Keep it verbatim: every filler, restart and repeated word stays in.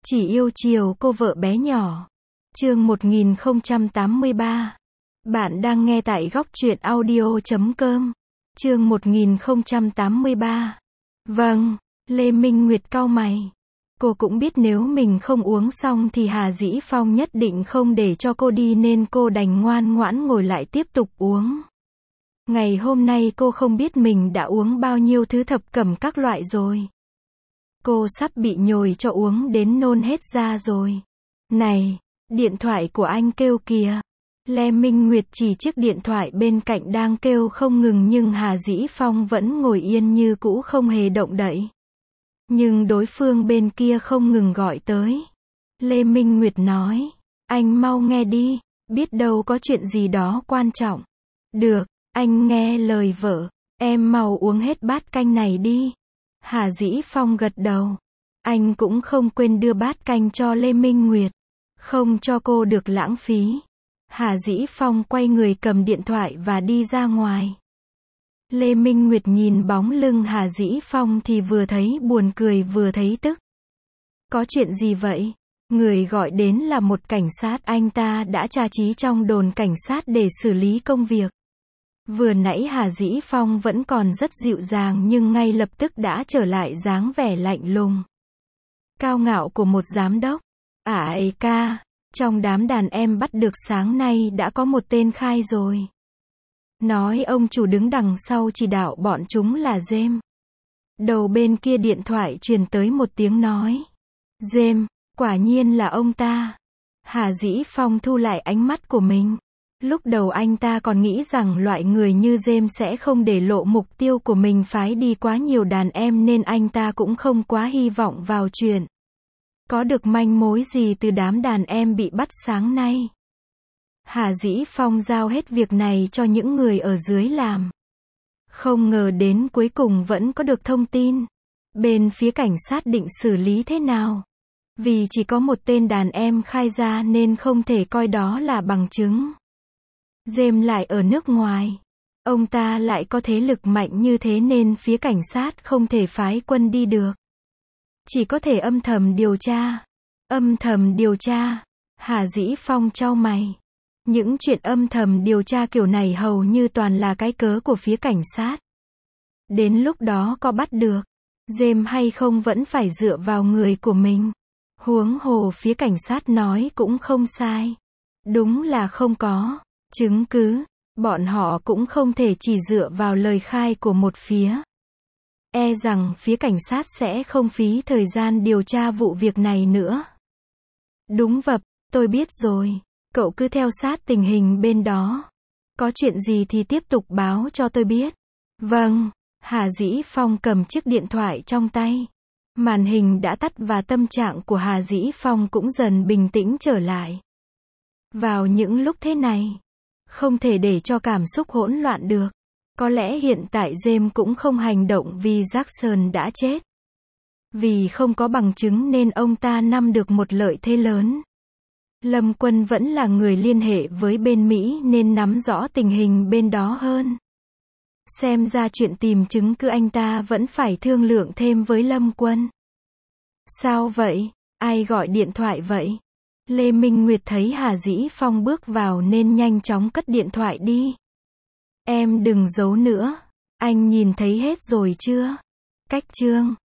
Chỉ yêu chiều cô vợ bé nhỏ. Chương một nghìn không trăm tám mươi ba. Bạn đang nghe tại góc truyện audio chấm com. Chương một nghìn không trăm tám mươi ba. Vâng, Lê Minh Nguyệt cau mày. Cô cũng biết nếu mình không uống xong thì Hà Dĩ Phong nhất định không để cho cô đi nên cô đành ngoan ngoãn ngồi lại tiếp tục uống. Ngày hôm nay cô không biết mình đã uống bao nhiêu thứ thập cẩm các loại rồi. Cô sắp bị nhồi cho uống đến nôn hết ra rồi. Này, điện thoại của anh kêu kìa. Lê Minh Nguyệt chỉ chiếc điện thoại bên cạnh đang kêu không ngừng nhưng Hà Dĩ Phong vẫn ngồi yên như cũ không hề động đậy. Nhưng đối phương bên kia không ngừng gọi tới. Lê Minh Nguyệt nói, anh mau nghe đi, biết đâu có chuyện gì đó quan trọng. Được, anh nghe lời vợ, em mau uống hết bát canh này đi. Hà Dĩ Phong gật đầu. Anh cũng không quên đưa bát canh cho Lê Minh Nguyệt. Không cho cô được lãng phí. Hà Dĩ Phong quay người cầm điện thoại và đi ra ngoài. Lê Minh Nguyệt nhìn bóng lưng Hà Dĩ Phong thì vừa thấy buồn cười vừa thấy tức. Có chuyện gì vậy? Người gọi đến là một cảnh sát, anh ta đã tra trí trong đồn cảnh sát để xử lý công việc. Vừa nãy Hà Dĩ Phong vẫn còn rất dịu dàng nhưng ngay lập tức đã trở lại dáng vẻ lạnh lùng, cao ngạo của một giám đốc. À ấy ca, trong đám đàn em bắt được sáng nay đã có một tên khai rồi. Nói ông chủ đứng đằng sau chỉ đạo bọn chúng là James. Đầu bên kia điện thoại truyền tới một tiếng nói. James, quả nhiên là ông ta. Hà Dĩ Phong thu lại ánh mắt của mình. Lúc đầu anh ta còn nghĩ rằng loại người như James sẽ không để lộ mục tiêu của mình phái đi quá nhiều đàn em nên anh ta cũng không quá hy vọng vào chuyện có được manh mối gì từ đám đàn em bị bắt sáng nay. Hà Dĩ Phong giao hết việc này cho những người ở dưới làm. Không ngờ đến cuối cùng vẫn có được thông tin. Bên phía cảnh sát định xử lý thế nào? Vì chỉ có một tên đàn em khai ra nên không thể coi đó là bằng chứng. James lại ở nước ngoài. Ông ta lại có thế lực mạnh như thế nên phía cảnh sát không thể phái quân đi được. Chỉ có thể âm thầm điều tra. Âm thầm điều tra. Hà Dĩ Phong chau mày. Những chuyện âm thầm điều tra kiểu này hầu như toàn là cái cớ của phía cảnh sát. Đến lúc đó có bắt được James hay không vẫn phải dựa vào người của mình. Huống hồ phía cảnh sát nói cũng không sai. Đúng là không có chứng cứ. Bọn họ cũng không thể chỉ dựa vào lời khai của một phía. E rằng phía cảnh sát sẽ không phí thời gian điều tra vụ việc này nữa. Đúng vậy, tôi biết rồi. Cậu cứ theo sát tình hình bên đó. Có chuyện gì thì tiếp tục báo cho tôi biết. Vâng. Hà Dĩ Phong cầm chiếc điện thoại trong tay. Màn hình đã tắt và tâm trạng của Hà Dĩ Phong cũng dần bình tĩnh trở lại. Vào những lúc thế này, không thể để cho cảm xúc hỗn loạn được. Có lẽ hiện tại James cũng không hành động vì Jackson đã chết. Vì không có bằng chứng nên ông ta nắm được một lợi thế lớn. Lâm Quân vẫn là người liên hệ với bên Mỹ nên nắm rõ tình hình bên đó hơn. Xem ra chuyện tìm chứng cứ anh ta vẫn phải thương lượng thêm với Lâm Quân. Sao vậy? Ai gọi điện thoại vậy? Lê Minh Nguyệt thấy Hà Dĩ Phong bước vào nên nhanh chóng cất điện thoại đi. Em đừng giấu nữa. Anh nhìn thấy hết rồi chưa? Cách chương